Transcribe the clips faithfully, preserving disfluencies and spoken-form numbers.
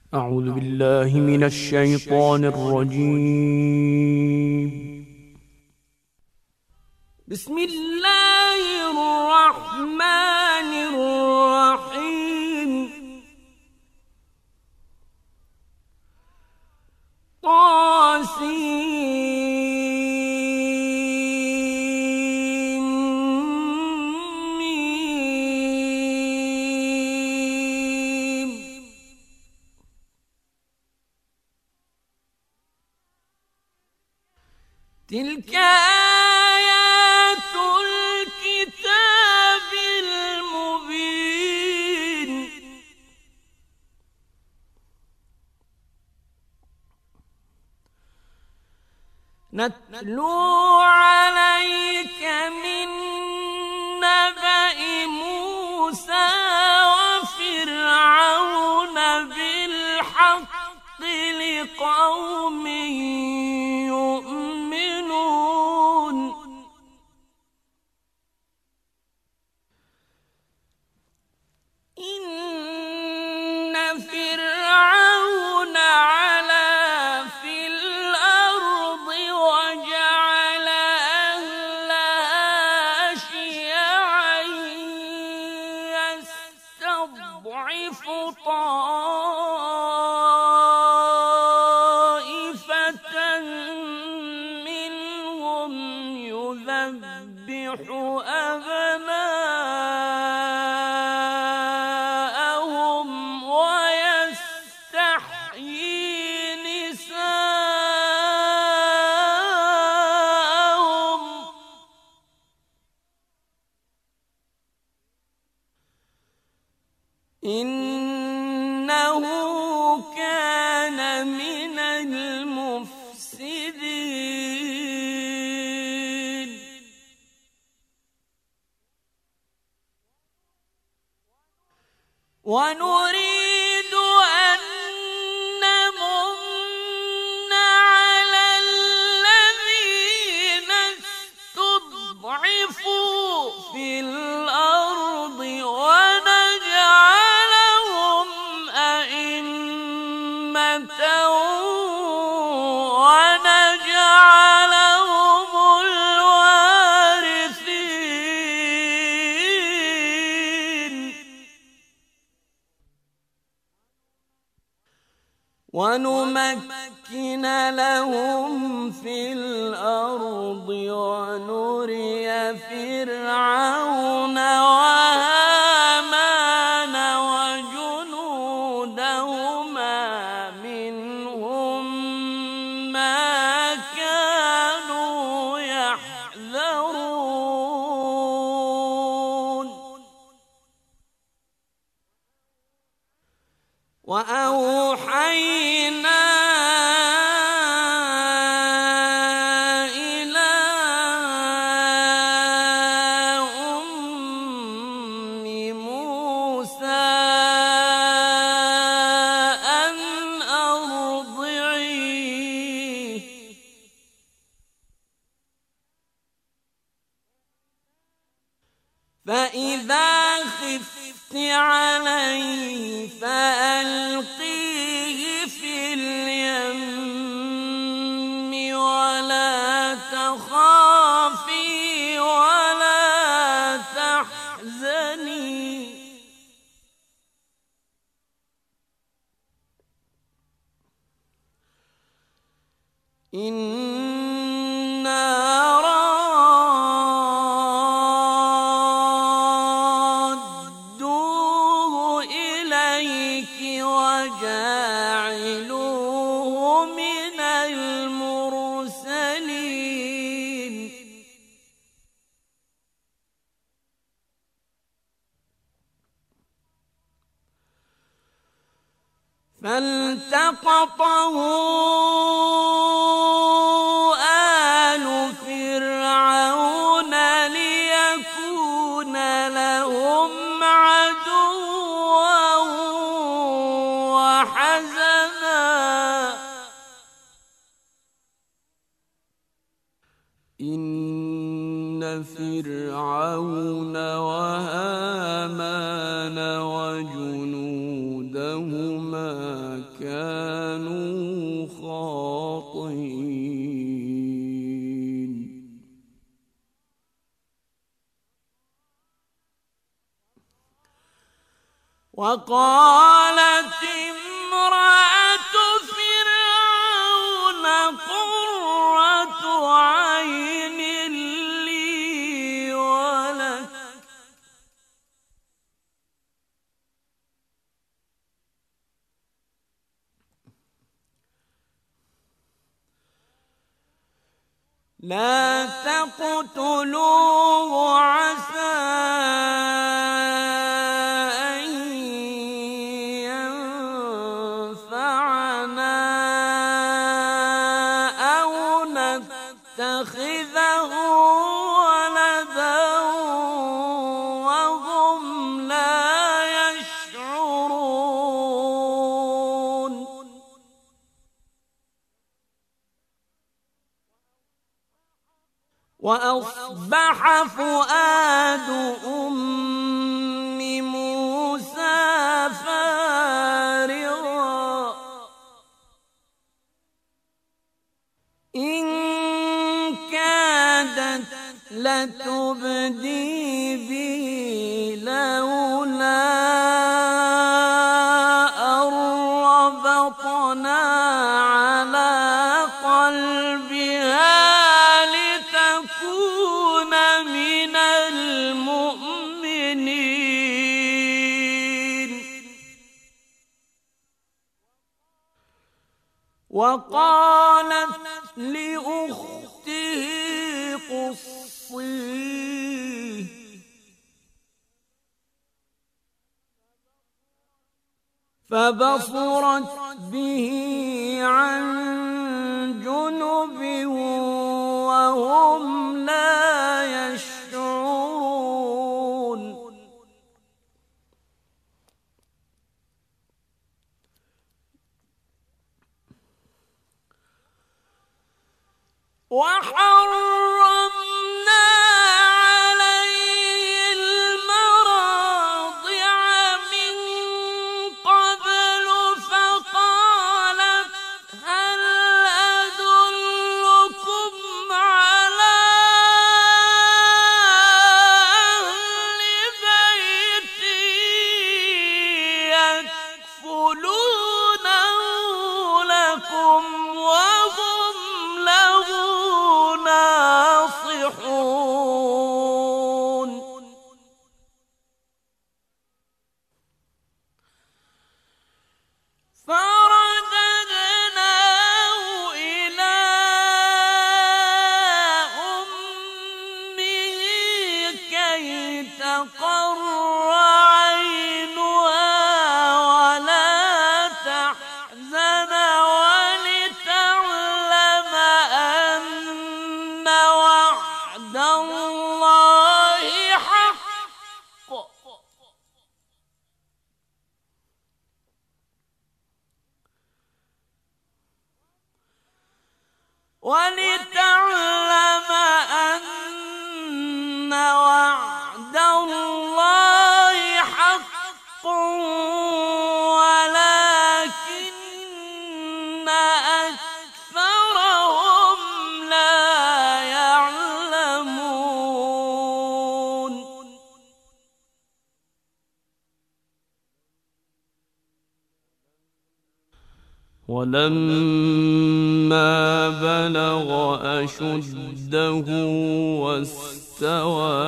أعوذ بالله من الشيطان الرجيم. بسم الله الرحمن الرحيم. طاسين ميم. تلك آيات الكتاب المبين. نتلو عليك من نبأ موسى وفرعون بالحق لقوم يؤمنون. إن فرعون علا في الأرض وجعل أهلها شيعا يستضعف طائفة منهم يذبح أبناءهم ويستحيي نساءهم. إنه كان من المفسدين. ونريد أن نمن على الذين استضعفوا في الأرض ونجعلهم أئمة ونجعلهم الوارثين. ونمكن لهم في الأرض ونري فرعون وهامان وجنودهما منهم ما كانوا يحذرون. وأوحينا إلى أم موسى أن أرضعيه فإذا خفت عليه فألقيه في اليم ولا تخافي ولا تحزني إنا رادوه إليك وجاعلوه من المرسلين. فالتقطه آل فرعون ليكون لهم عدوا وحزنا. إن فرعون وهامان وجنودهما كانوا خاطئين. وقالت امرأة فرعون قرة عين لي ولك لا تقتلوه عسى أن ينفعنا أو نتخذه ولدا وهم لا يشعرون. وأصبح فؤاد أم موسى فارغا إن كادت لتبدي به لولا أن ربطنا على قلبها لتكون من المؤمنين. وقالت لأخته قصيه فبصرت به عن جنب وهم لا يشعرون. وحرمنا عليه المراضع من قبل فقالت هل أدلكم على أهل بيت يكفلونه لكم وهم له ناصحون. فرددناه إلى أمه كي تقر عينها ولا تحزن ولتعلم أن وعد الله حق ولتعلم أن وعد الله حق ولكن أكثرهم لا يعلمون. ولما بلغ أشده واستوى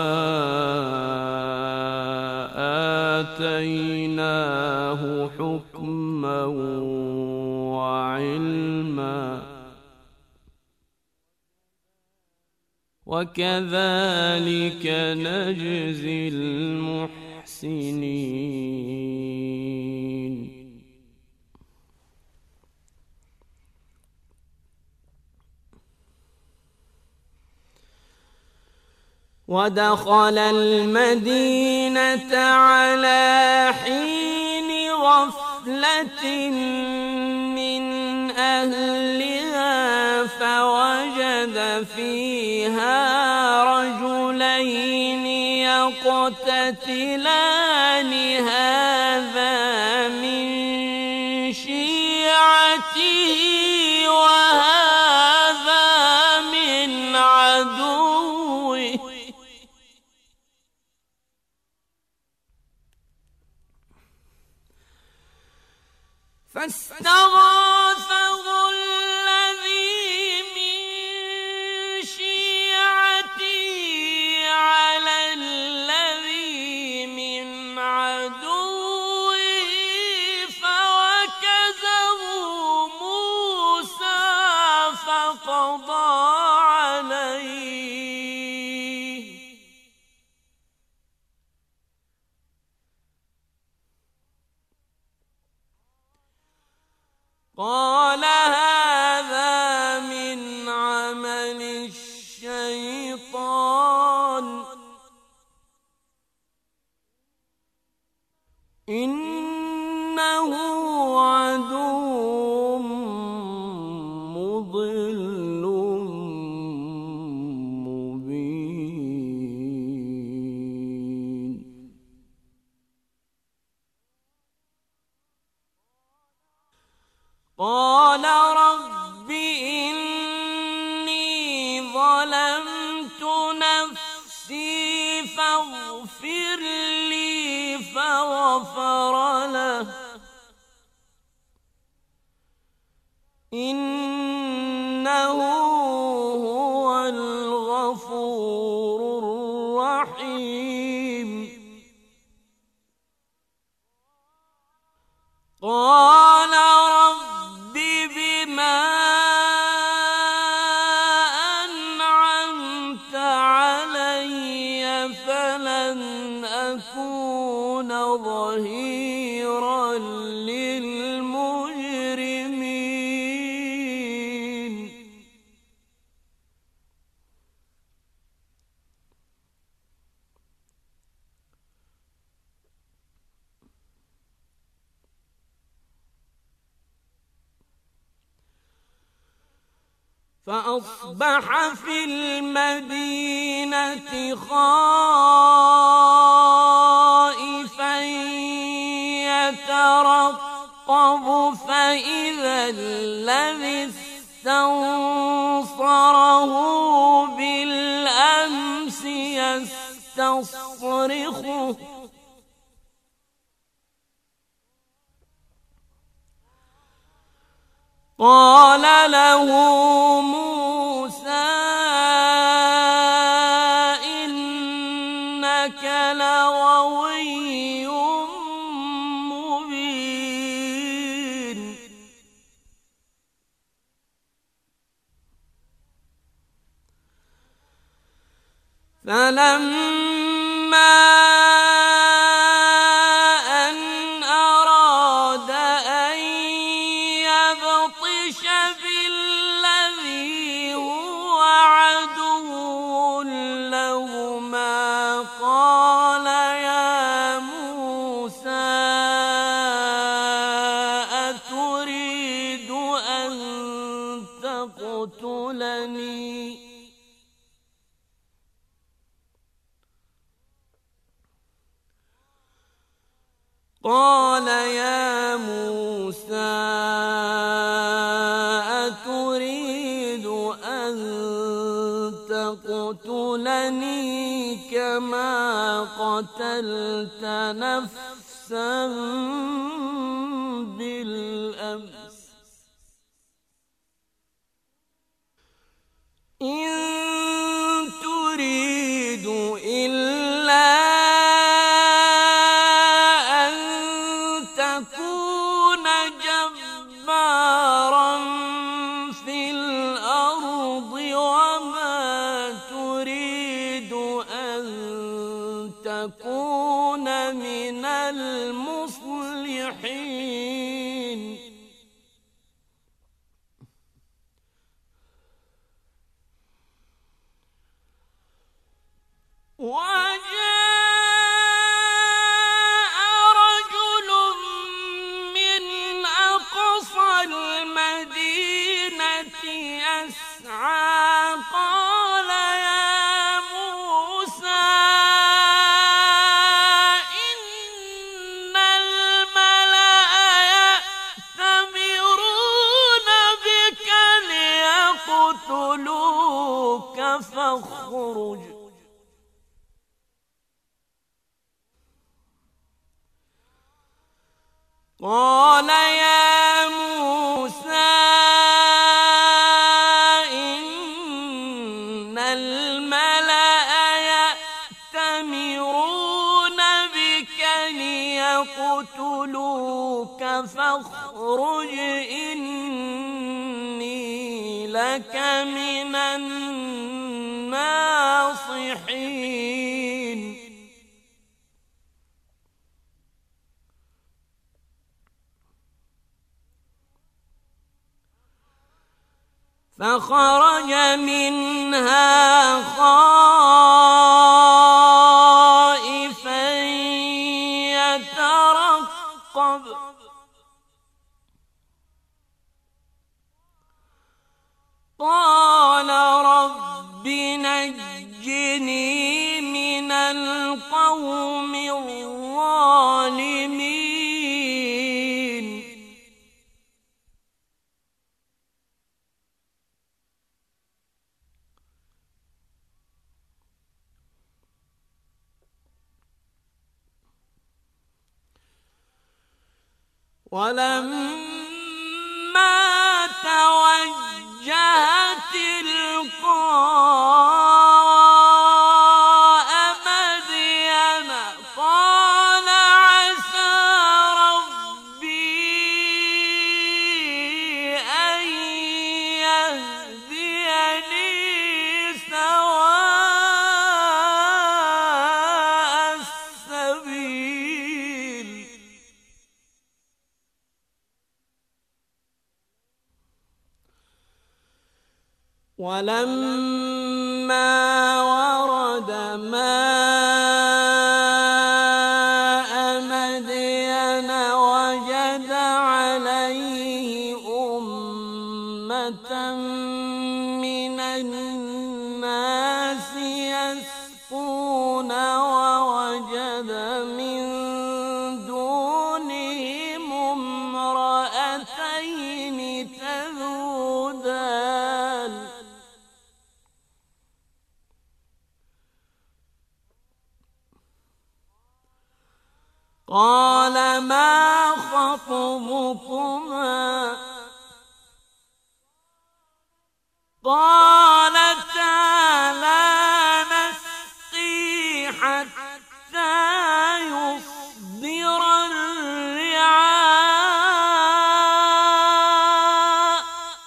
آتيناه حكما وعلما وكذلك نجزي المحسنين. ودخل المدينة على حين غفلة من أهلها فوجد فيها رجلين يقتتلان هذا من شيعته فاستغاثه الذي من شيعته على الذي من عدوه فوكزه موسى فقضى عليه قال هذا من عمل الشيطان إنه عدو مضل مبين قال رب إني ظلمت نفسي فاغفر لي فغفر له إنه هو الغفور الرحيم قال رب بما أنعمت علي فلن أكون ظهيرا للمجرمين فأصبح في المدينة خائفا يترقب فإذا الذي استنصره بالأمس يستصرخه قال له موسى إنك لغوي مبين فلما قال يا موسى أتريد أن تقتلني كما قتلت نفسا بالأمس إن تريد إلا تكون من المصلحين وجاء رجل من أقصى المدينة يسعى قال يا موسى إن الملأ يأتمرون بك ليقتلوك فاخرج قال يا فاخرج إني لك من الناصحين فخرج منها خائفا يترقب قال رب نجني من القوم الظالمين ولما توجه تلقاء مدين قال عسى ربي أن يهديني سواء السبيل ولما ورد ماء مدين وجد عليه أمة من الناس يسقون ووجد من دونهم امرأتين تذودان قال ما خطبكما قالتا لا نسقي حتى يصدر الرعاء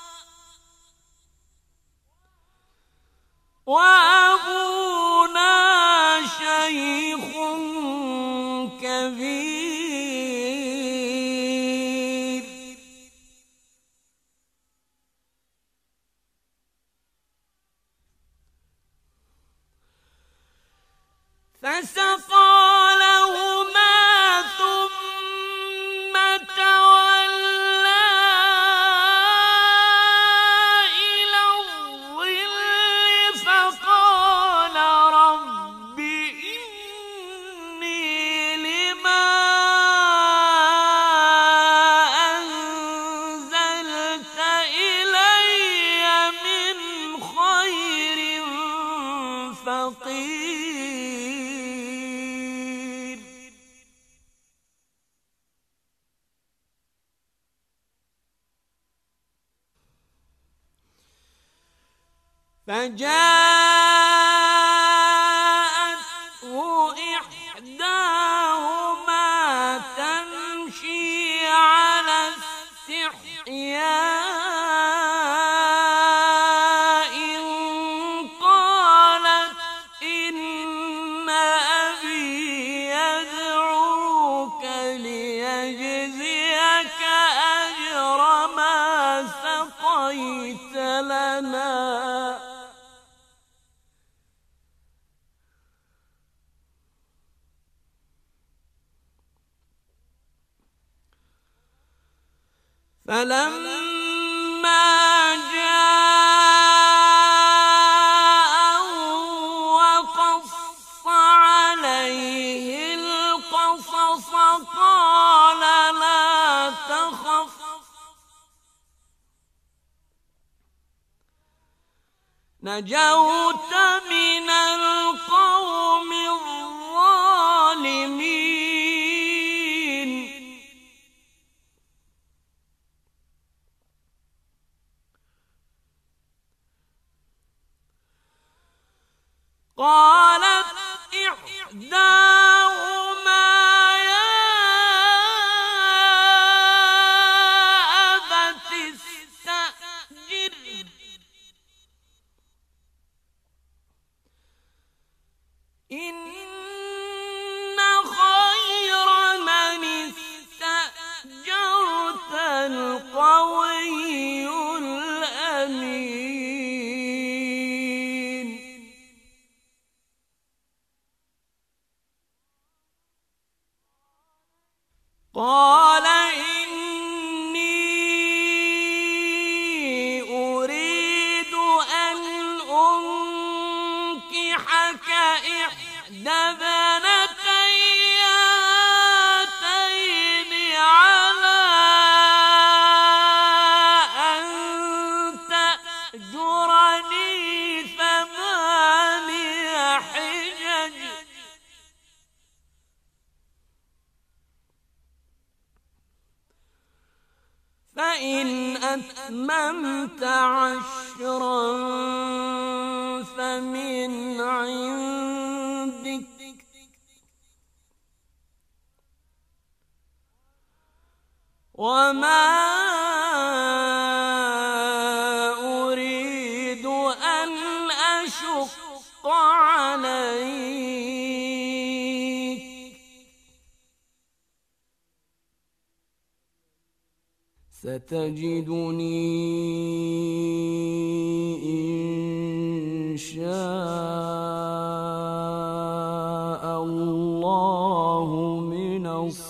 وأبونا شيخ كبير فسقى لهما ثم تولى إلى الظل فقال رب إني لما أنزلت إلي من خير فقير فجاءته إحداهما تمشي على استحياء قالت إن أبي يدعوك ليجزيك أجر ما سقيت لنا فلما جاءه وقص عليه القصص قال لا تخف نجوت من القوم الظالمين قالت إحداهما يا فإن أتممت عشرا فمن عندك وما أريد أن أشق عليك ستجدني إن شاء الله من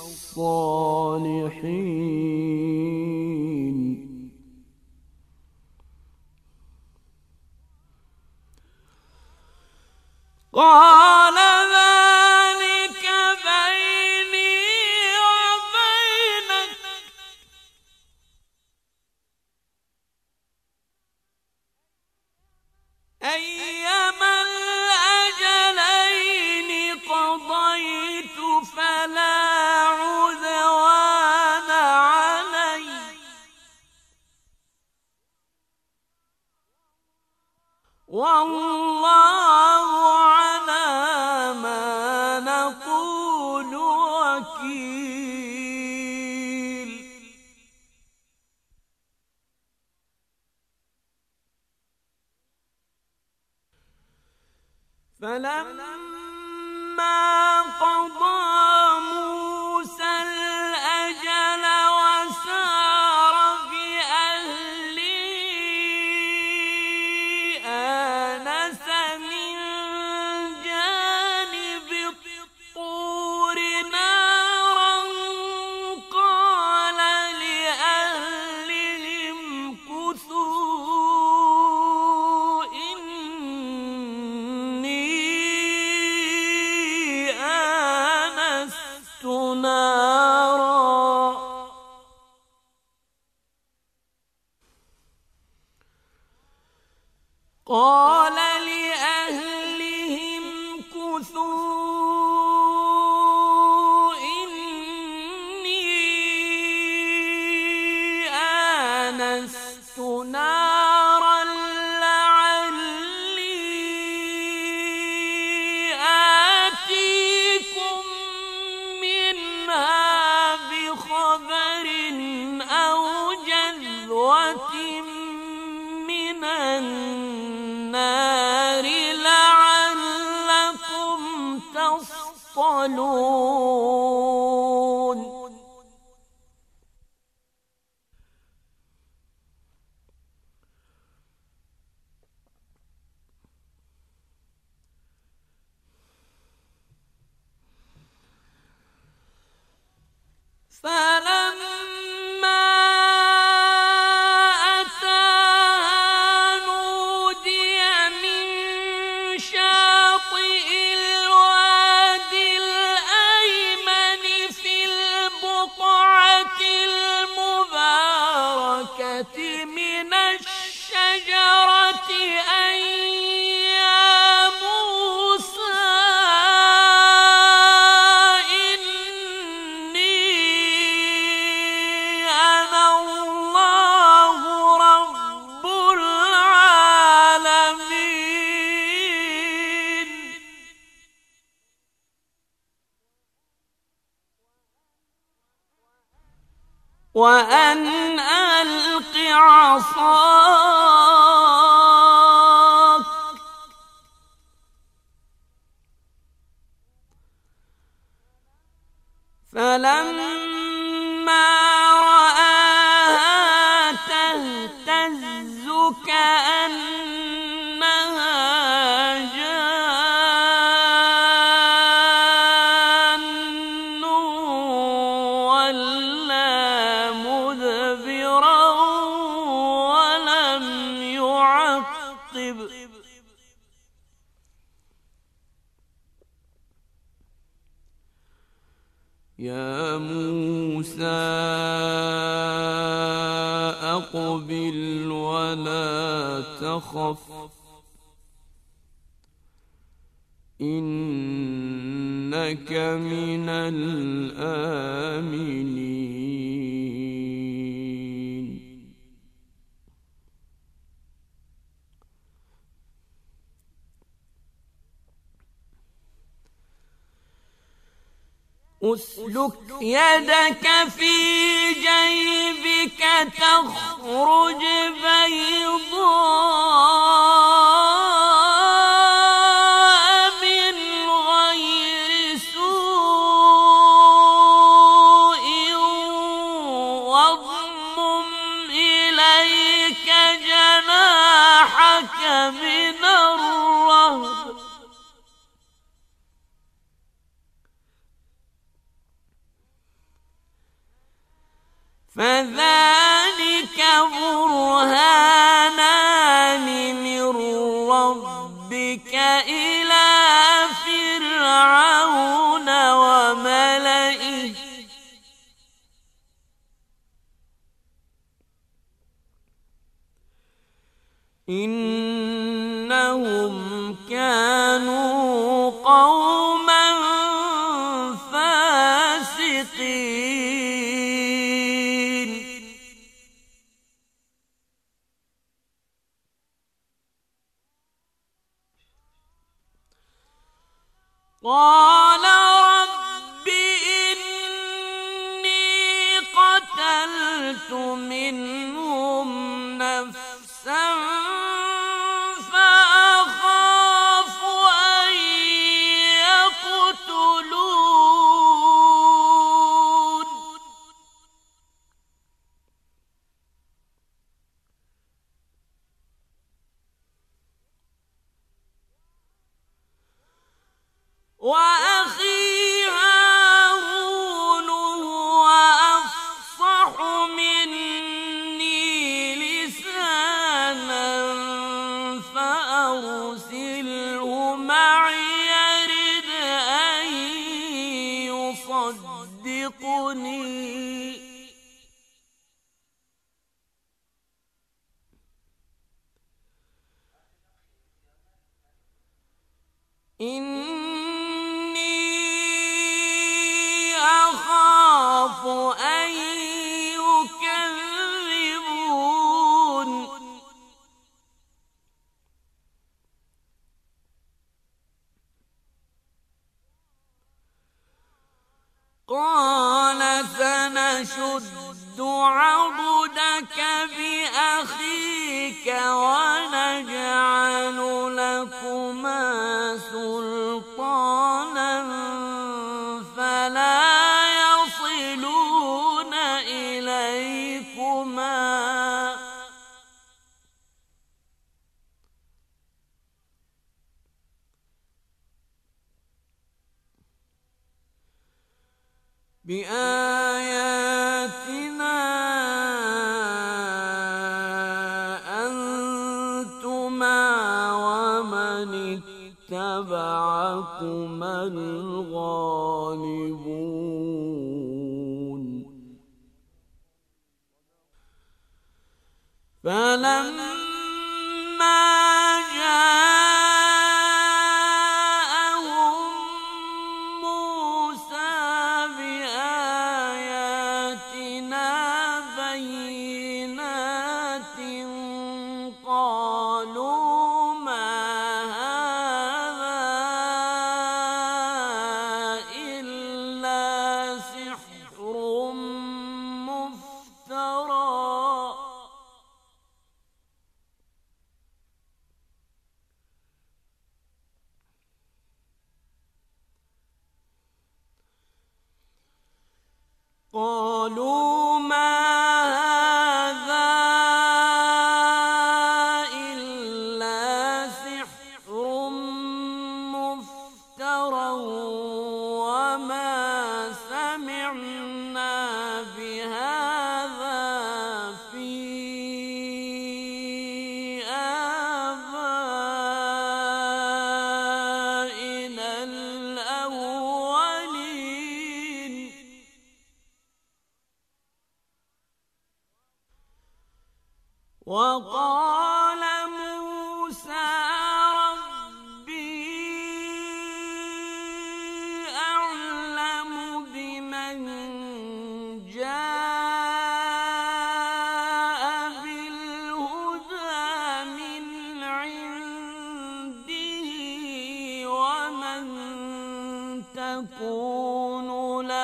الصالحين. قال ذلك بيني وبينك أيما الأجلين قضيت فلا عدوان علي والله على ما نقول وكيل. فلما قضى موسى الأجل وسار بأهله آنس من جانب الطور نارا قال لأهلهم كثوا إني آنست نارا قال لأهلهم كثوا إني آنست نارا لعلي آتيكم منها بخبر أو جذوة من النار لعلكم تصطلون. فلما أتاها نودي من شاطئ الوادي الأيمن في البقعة المباركة من الشجرة أن يا موسى إني أنا الله رب العالمين. وأن ألق عصاك فلما رآها تهتز كأنها جان ولا مدبرا ولم يعقب يا موسى أقبل ولا تخف إنك من الآمنين. أسلك يدك في جيبك تخرج بيضاء من غير سوء واضمم إليك جناحك من الرهب فذلك برهانان من ربك إلى فرعون وملئه إنهم كانوا قوما فاسقين. قال رب إني قتلت منهم نفسا فأخاف أن يقتلون وأخي هارون هو أفصح مني لسانا فأرسله معي يرد أن يصدقني إني أخاف أن يكذبون. قال سنشد عضدك بأخيك ونجعل لكما سلطانا فلا يصلون إليكما بآياتنا أنتما ومن اتبعكما الغالبون. فلما جاءهم موسى بآياتنا بينات قالوا ما هذا إلا سحر مفترى قالوا ما هذا إلا سحر مفترى وما سمعنا بهذا في آبائنا الأولين. وقال موسى ربي أعلم بمن جاء بالهدى من عنده ومن تكون له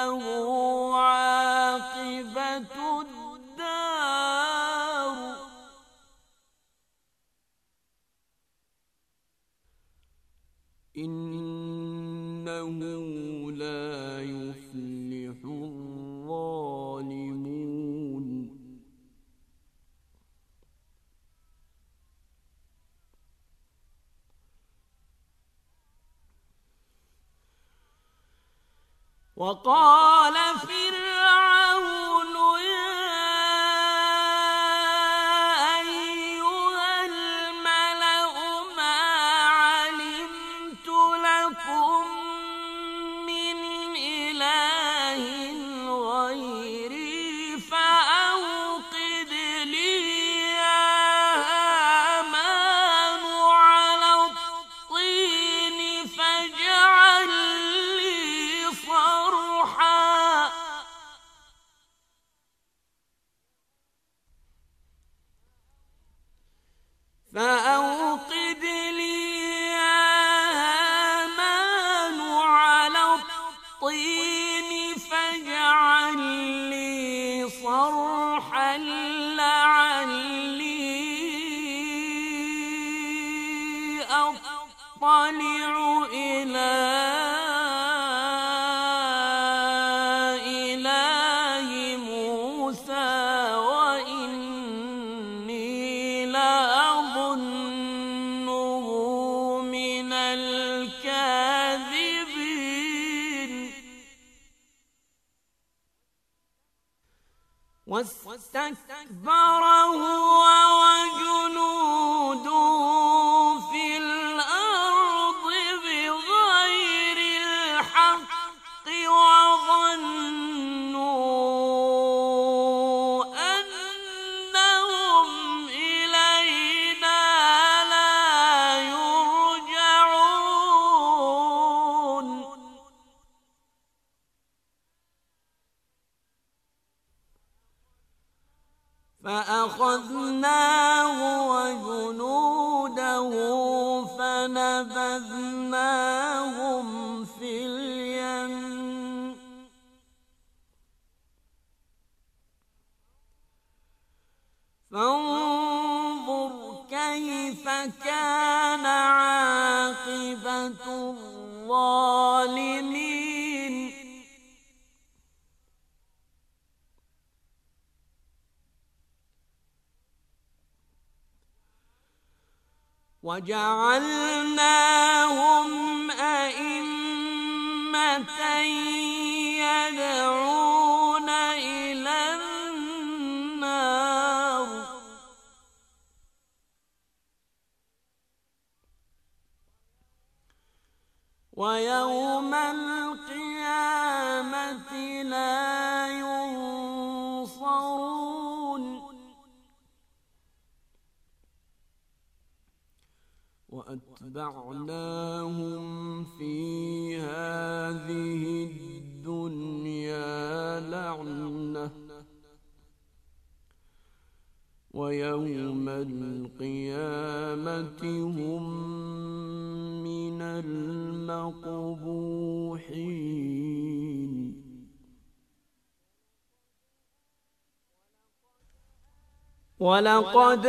وقال فرعون يا أيها الملأ ما علمت لكم من إله غيري فأوقد لي يا هامان على الطين فاجعل لي صرحا فأوقد لي يا هامان على الطين فاجعل لي صرحا لعلي أطلع إلى إله موسى وإني لأظنه من الكاذبين واستكبر هو وجنوده في الأرض بغير الحق وظنوا أنهم إلينا لا يرجعون فأخذناه وجنوده فنبذناهم في اليم فانظر كيف كان عاقبة الظالمين وجعلناهم أئمة يدعون إلى النار ويوم القيامة لا ينصرون وأتبعناهم في هذه الدنيا لعنة ويوم القيامة هم من المقبوحين ولقد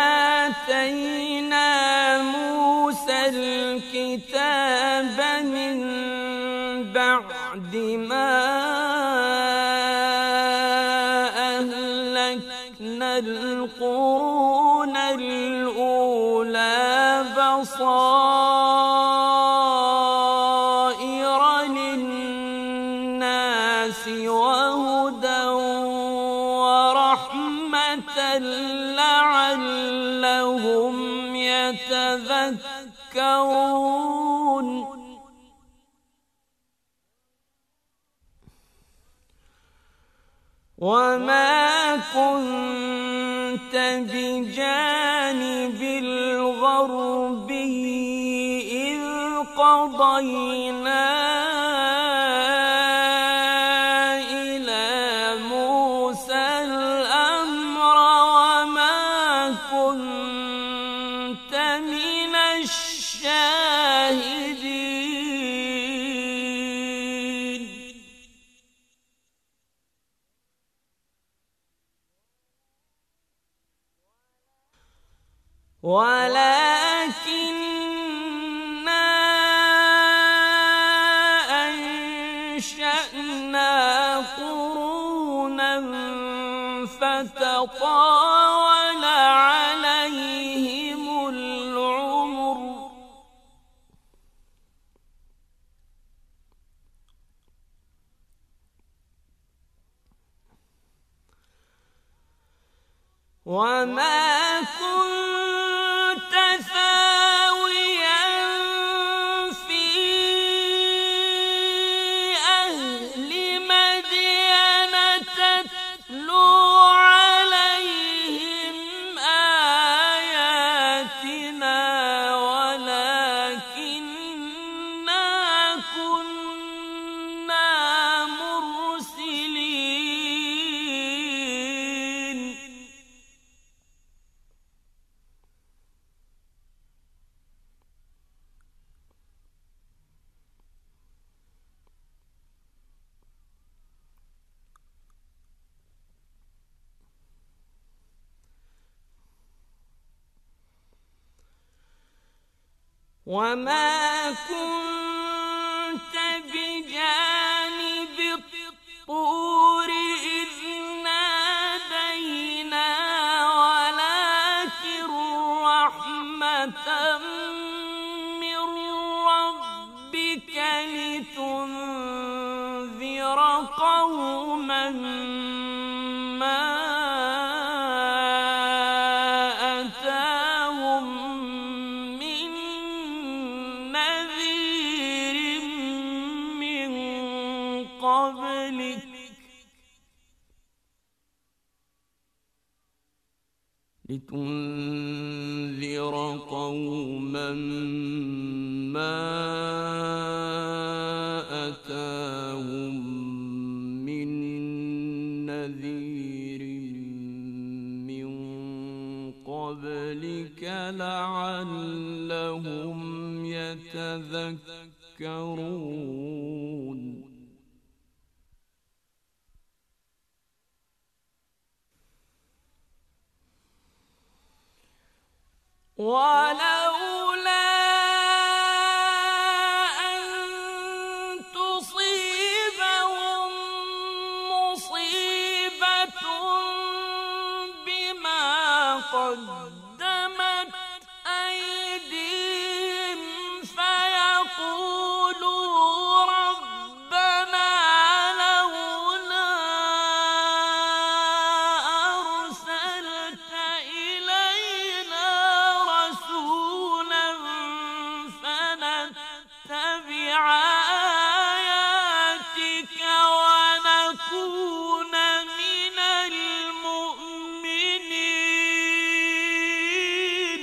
آتينا موسى الكتاب من بعد ما أهلكنا القرون الأولى بصائر للناس وهدى ورحمة لعلهم يتذكرون وما كنت بجانب الغربي إذ قضينا إلى موسى الأمر وما كنت من الشاهدين ولكننا أنشأنا قرونا فتطاول عليهم العمر وما كنت ثاويا في أهل مدين تتلو عليهم آياتنا ولكننا كنا مرسلين وما كنت بجانب الطور إذ نادينا ولكن رحمة من ربك لتنذر قوما ما أتاهم من نذير من قبلك لتنذر قوما ما أتاهم من نذير من قبلك لعلهم يتذكرون ولولا أن تصيبهم مصيبة بما قدمت أيديهم فيقولوا ربنا لولا أرسلت إلينا رسولا فنتبع آياتك ونكون من المؤمنين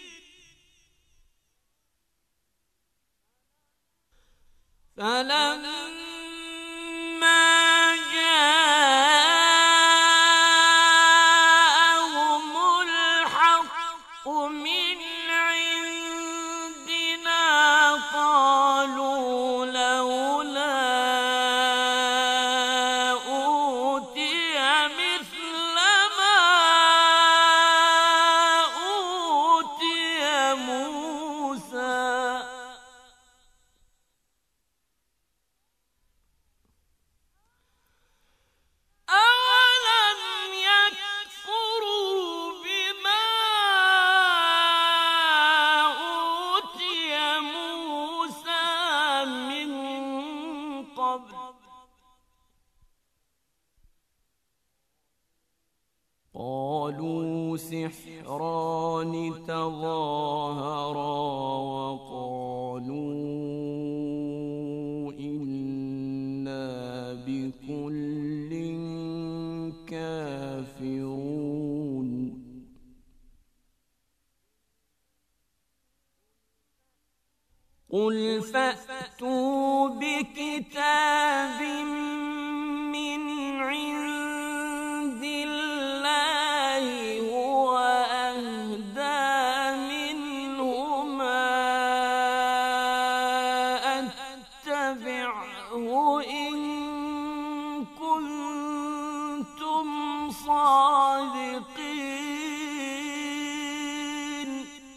فلما جاءهم الحق من عندنا قالوا لولا أوتي مثل ما أوتي موسى أولم يكفروا بما أوتي موسى من قبل قالوا سحران تظاهرا وقالوا إنا بكل كافرون قل فأتوا بكتاب من عند الله هو أهدى منهما أتبعه إن كنتم صادقين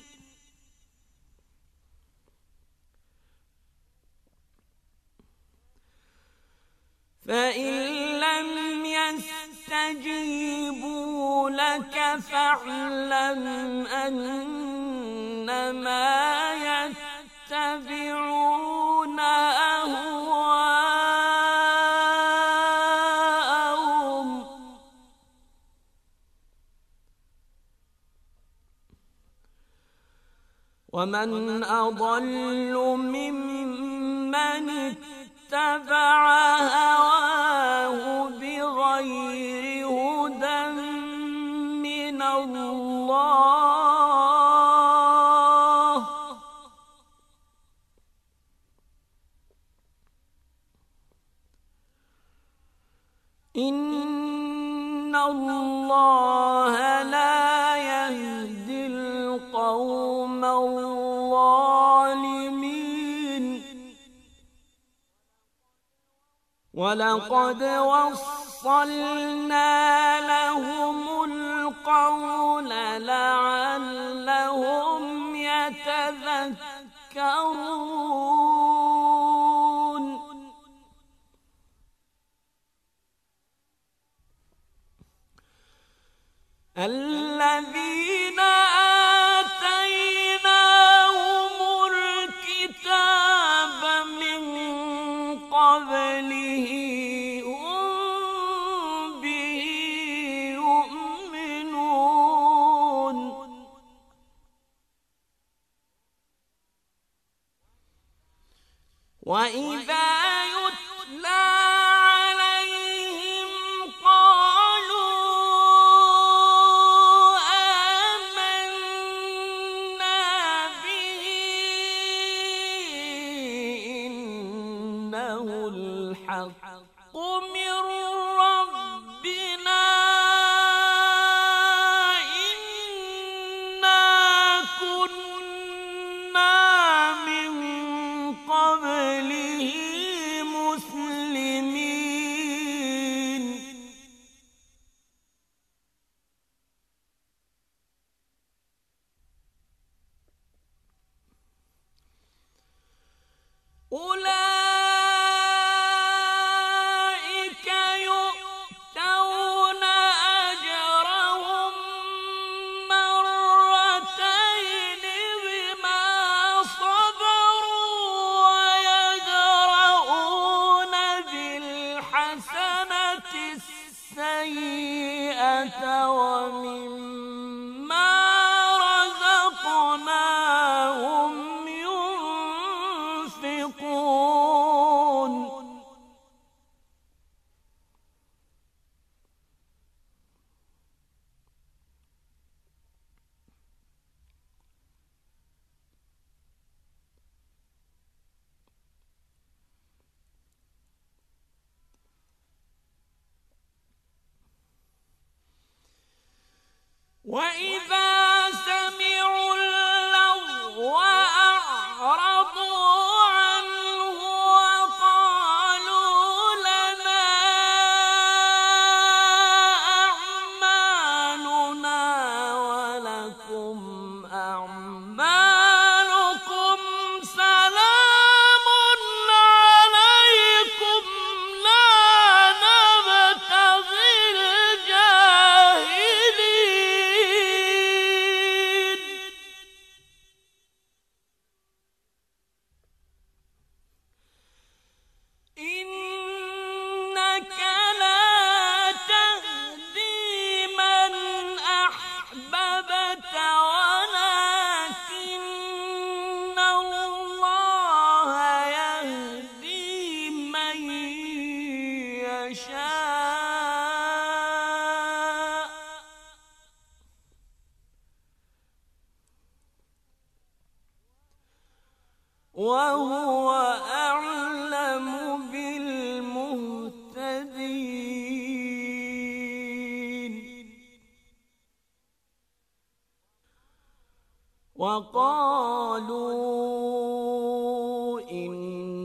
فإن لم يستجيبوا لك فاعلم أنما يتبعون أهواءهم ومن أضل ممن اتبع هواه بغير هدى من الله إن الله لا يهدي القوم الظالمين ولقد وصلنا لهم القول لعلهم يتذكرون الذين آتيناهم الكتاب من قبله هم به يؤمنون وإذا يتلى الحق من ربنا إنا كنا من قبله مسلمين أولئك ومما رزقناهم ينفقون وإذا سمعوا اللغو أعرضوا عنه وقالوا لنا أعمالنا ولكم أعمالكم سلام عليكم لا نبتغي وهو أعلم بالمهتدين وقالوا إن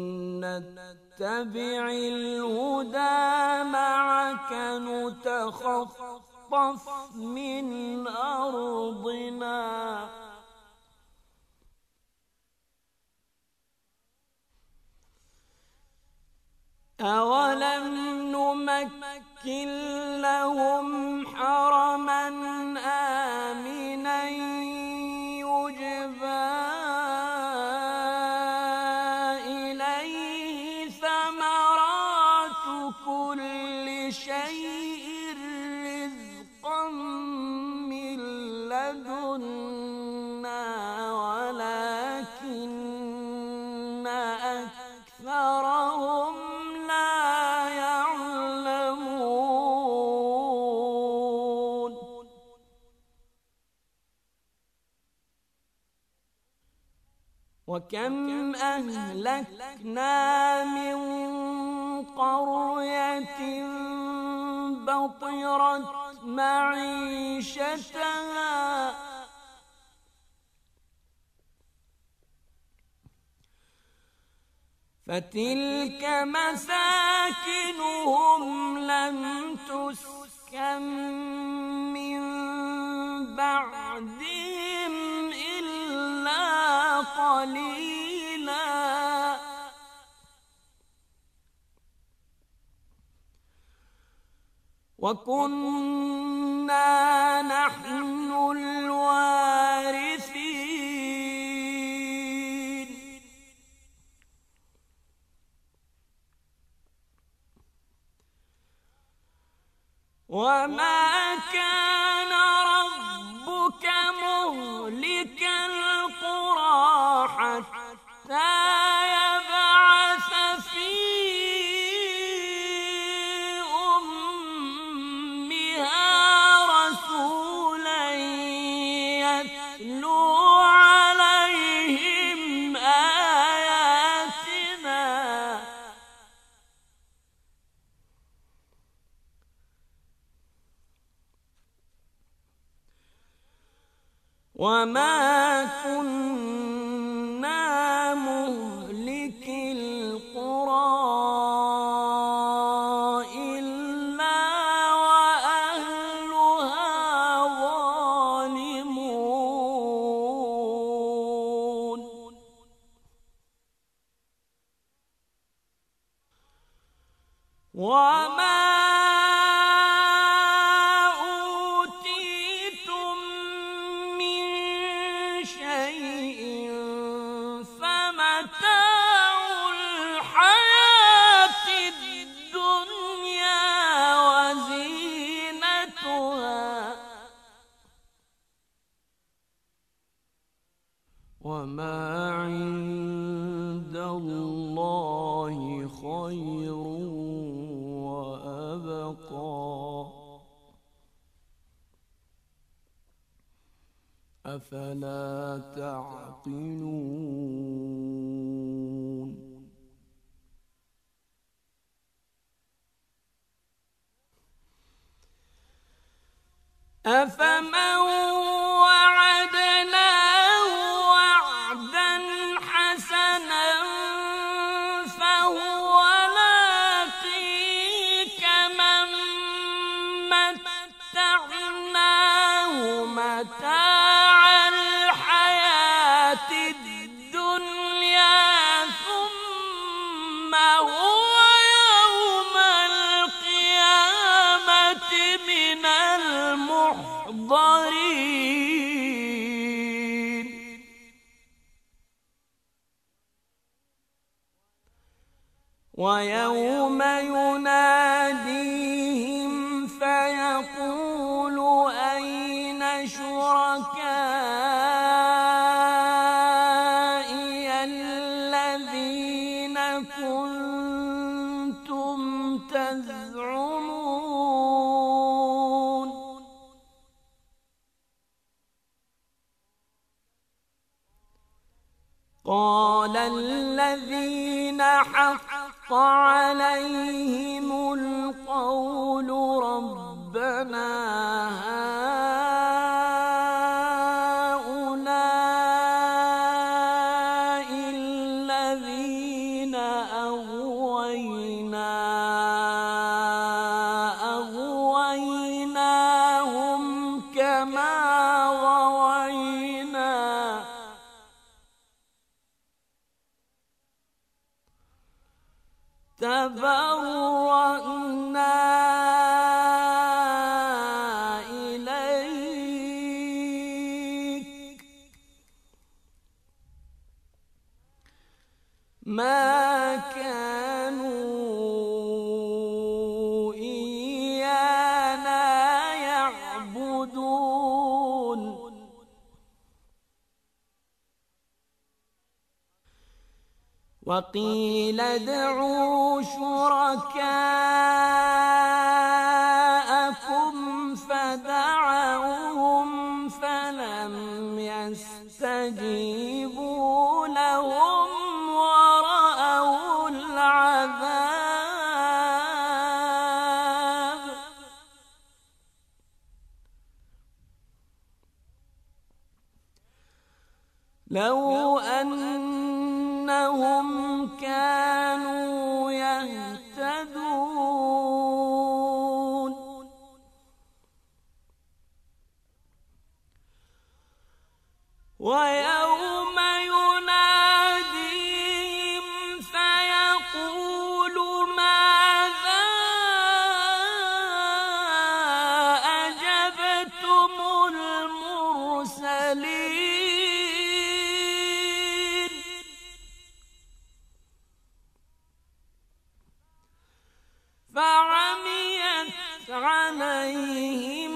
نتبع الهدى معك نتخطف من أرضنا أولم نمكن لهم حرما آمنا يجبى إليه ثمرات كل شيء رزقا من لدنا ولا وكم أهلكنا من قرية بطرت معيشتها فتلك مساكنهم لم تسكن من بعدهم إلا قليلا وكنا نحن الوارثين وما كان ربك مهلك القرى حتى يبعث في أمها رسولا يتلو عليهم آياتنا وما كنا مهلك القرى إلا وأهلها ظالمون وما وما عند الله خير وأبقى أفلا تعقلون أفمن وعدناه وعدا حسنا فهو لاقيه كمن متعناه متاع الحياة الدنيا ثم هو يوم القيامة من المحضرين ويوم يناديهم فيقول أين شركائي الذين كنتم تزعمون قال الذين حق عليهم القول ربنا هؤلاء الذين أغوينا أغويناهم كما غوينا تبرأنا إليك ما كانوا إيانا يعبدون وقيل ادعوا شركاءكم فدعوهم فلم يستجيبوا لهم لو أنهم كانوا يهتدون ويوم يناديهم فيقول ماذا أجبتم المرسلين فعميت عليهم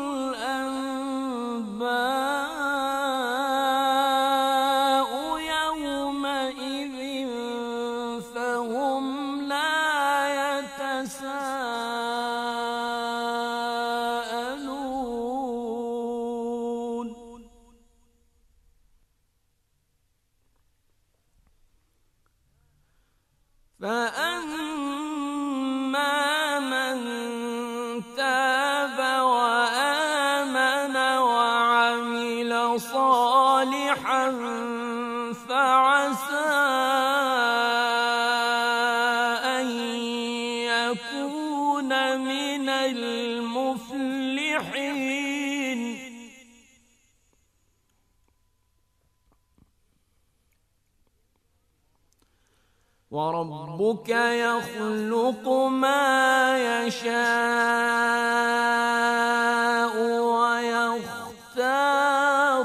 الأنباء يومئذ فهم لا يتساءلون فأما من تاب وآمن وعمل صالحا فعسى أن يكون من المفلحين وربك يخلق ما يشاء ويختار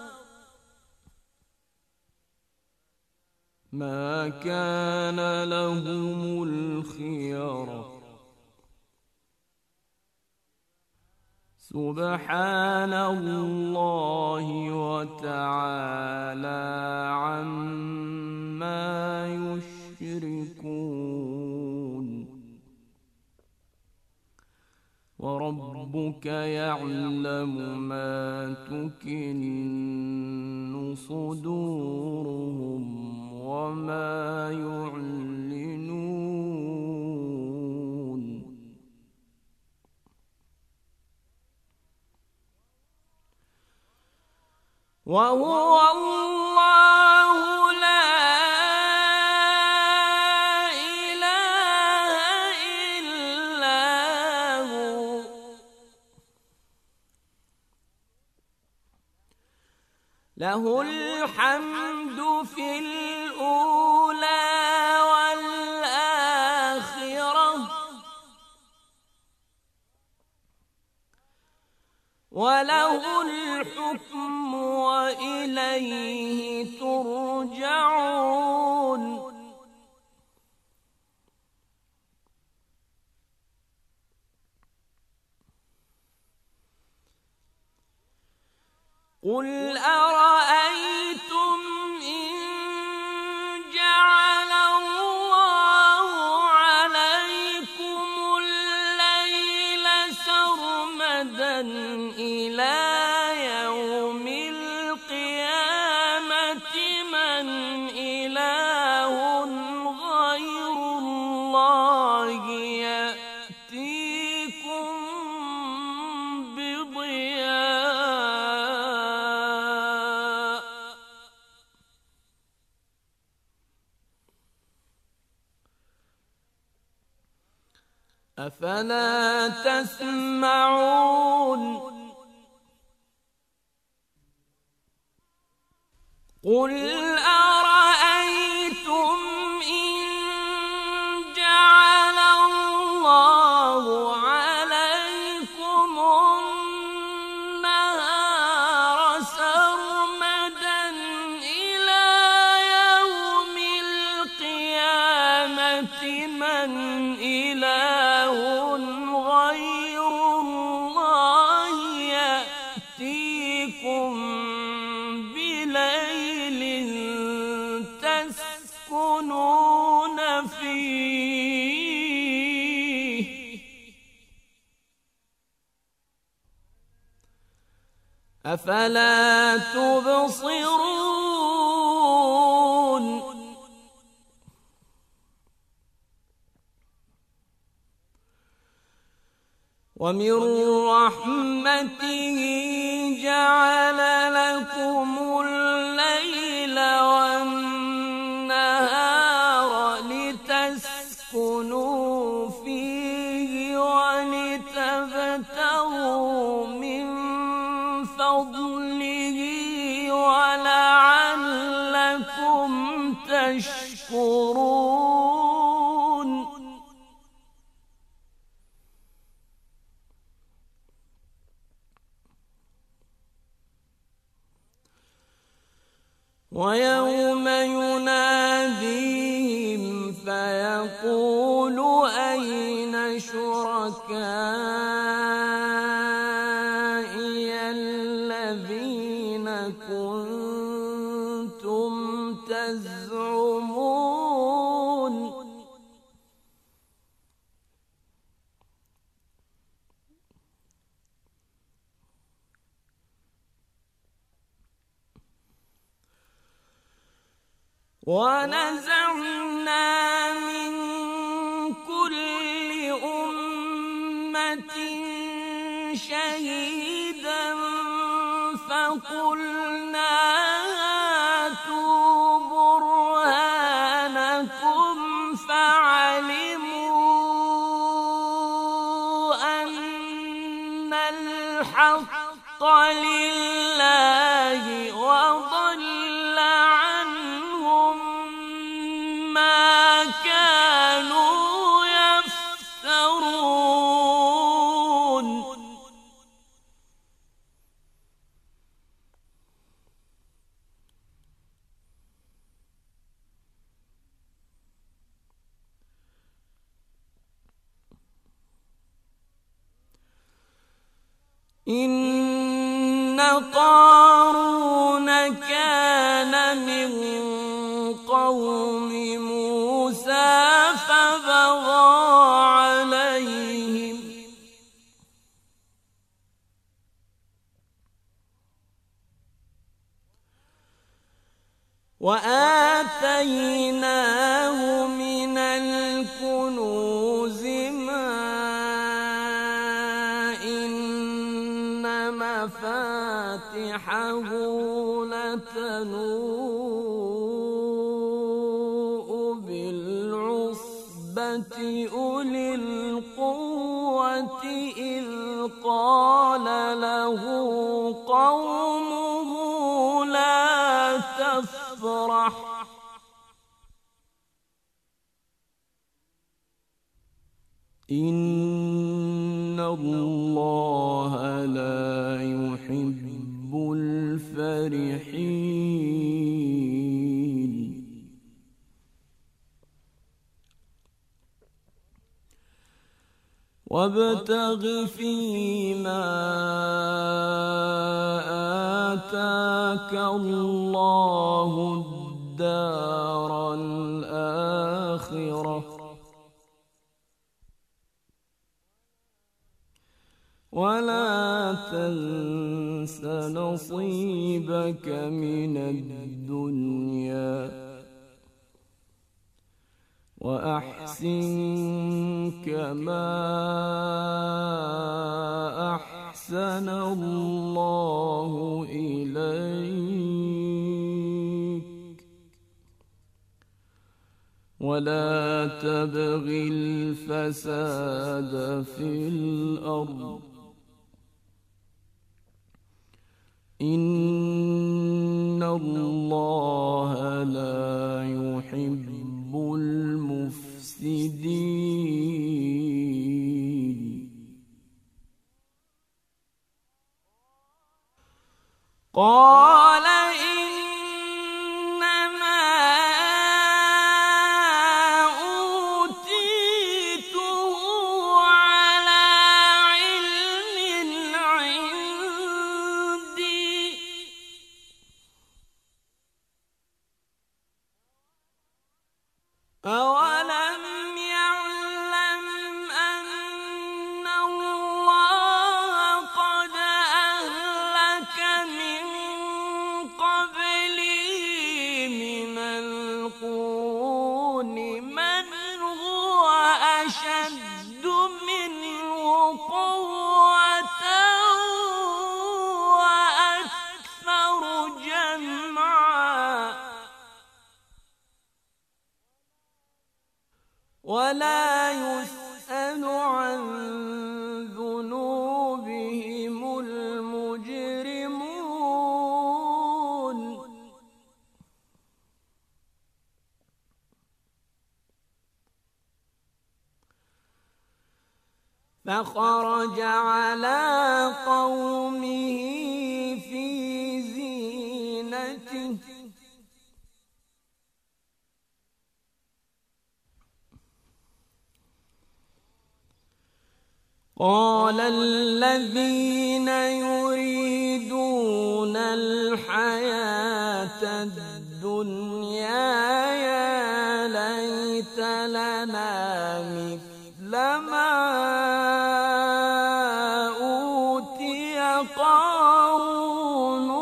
ما كان لهم الخيرة سبحان الله وتعالى عما يشركون وربك يعلم ما تكن صدورهم وما يعلنون وهو الله لا إله إلا هو له الحمد في الأولى والآخرة وله الحكم وإليه ترجعون قل أرأيتم إن جعل الله عليكم الليل سرمدا إلى يوم القيامة من إله غير الله يأتيكم بضياء أفلا تسمعون قل أرأيتم إن جعل الله عليكم النهار سرمدا إلى يوم القيامة من إله غير الله يأتيكم بليل تسكنون فيه أفلا تبصرون ومن رحمته جعل لكم الليل تشكرون ويوم يناديهم فيقول أين شركائي الذين كنتم تزعمون ونزعنا من كل أمة شهيدا فقلنا هاتوا برهانكم فعلموا أن الحق لله وضل عنهم ما كانوا يفترون إن قارون كان من قوم موسى فبغى عليهم وآتيناه من الكنوز ما إن مفاتحه لتنوء بالعصبة أولي القوة إذ قال له قومه لا تفرح إن الله لا يحب الفرحين وابتغ فيما آتاك الله الدار الآخرة ولا تنس نصيبك من الدنيا وأحسن كما أحسن الله إليك ولا تبغ الفساد في الأرض إن الله لا يحب المفسدين قال إنما أوتيته على علم عندي أولم يعلم أن الله قد أهلك من قبله من القرون من هو أشد منه قوة وأكثر جمعا ولا يسأل عن ذنوبهم المجرمون فخرج على قومه في زينته قال الذين يريدون الحياة الدنيا يا ليت لنا مثل ما أوتي قارون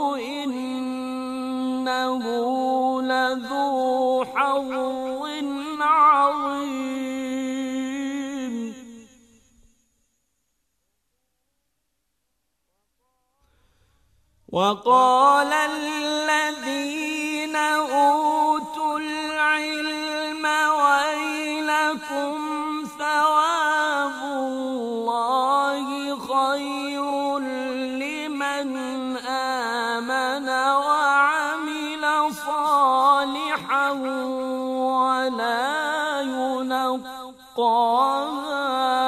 إنه لذو حظ عظيم وقال الذين أوتوا العلم ويلكم ثواب الله خير لمن آمن وعمل صالحا ولا يلقاها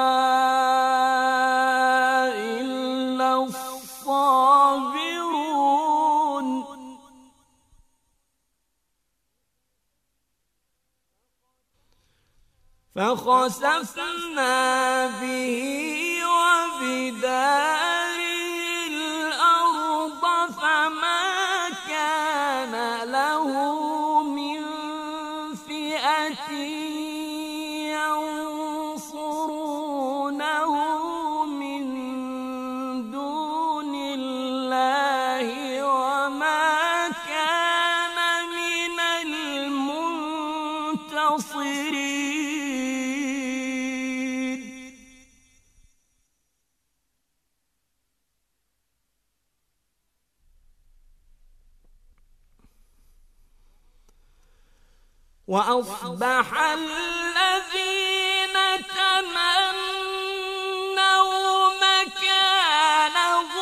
إلا الصابرون فخسفنا به وبداره الأرض فما كان له من فئة ينصرونه من دون الله وما كان من المنتصرين وأصبح الذين تمنوا مكانه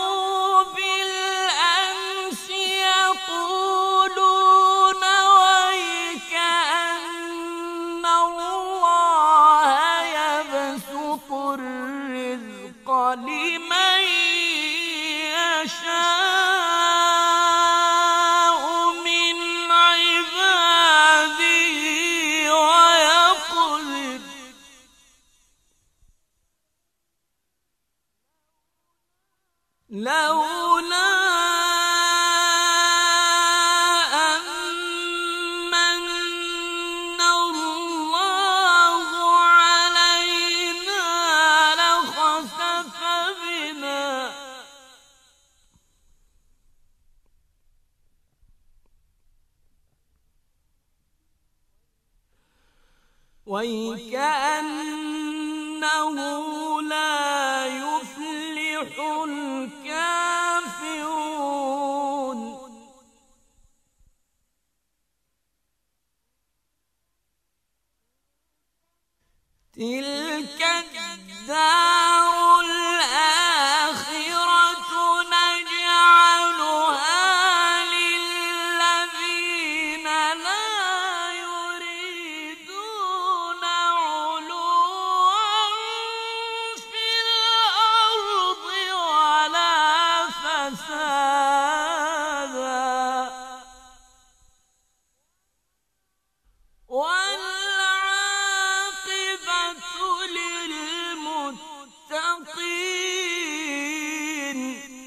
بالأمس يقولون ويكأن الله يبسط الرزق لمن يشاء من عباده ويقدر لولا أمن الله علينا لخسف بنا ويكأنه لا يفلح الكافرون تلك الدار الآخرة نجعلها للذين لا يريدون علوا في الأرض ولا فسادا والعاقبة للمتقين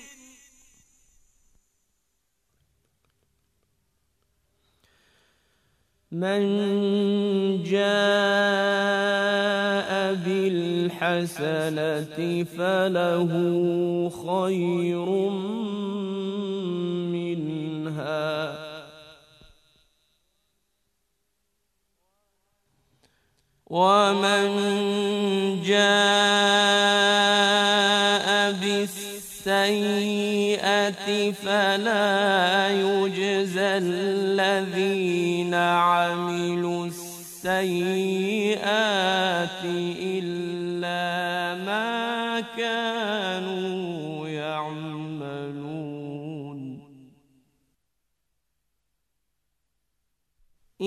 من جاء بالحسنة فله خير منها ومن جاء بالسيئة فلا يجزى الذين عملوا السيئات إلا ما كانوا يعملون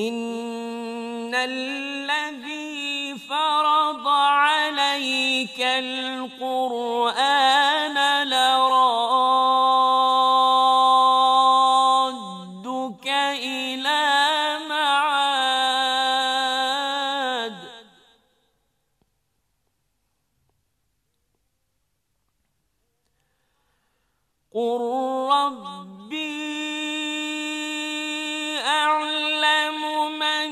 إن الذي فرض عليك القرآن لرادك إلى معاد قل ربي أعلم من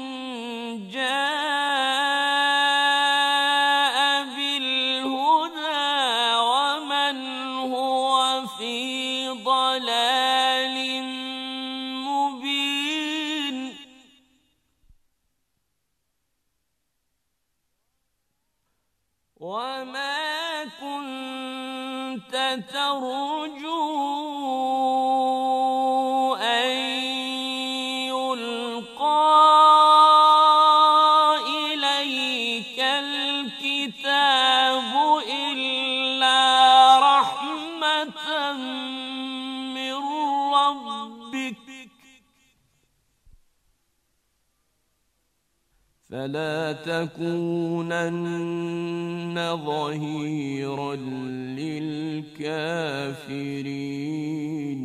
جاء بالهدى ومن هو في ضلال مبين وما كنت ترجو أن يلقى إليك الكتاب إلا رحمة من ربك فلا تكونن ظهيرا للكافرين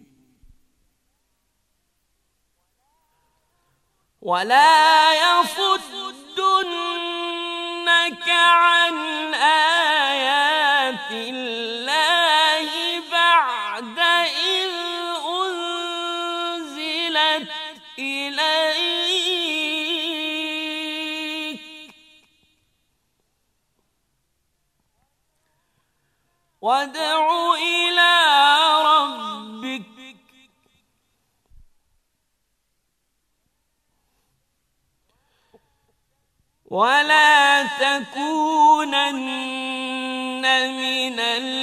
ولا يصدنك عن آيات الله بعد إذ أنزلت إليك وادع إلى ربك ولا تكونن من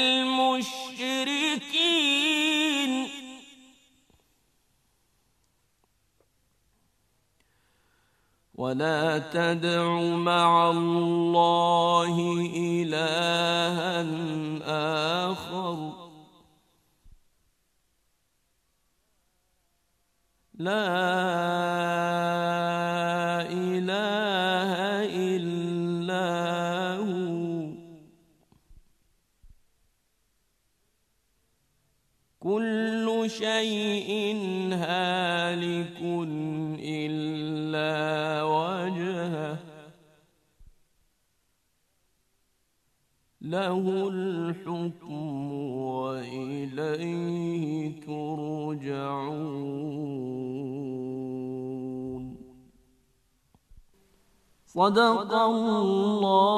المشركين ولا تدع مع الله إلها آخر لا إله إلا هو كل شيء هالك إلا وجهه له الحكم وإليه ترجعون صدق الله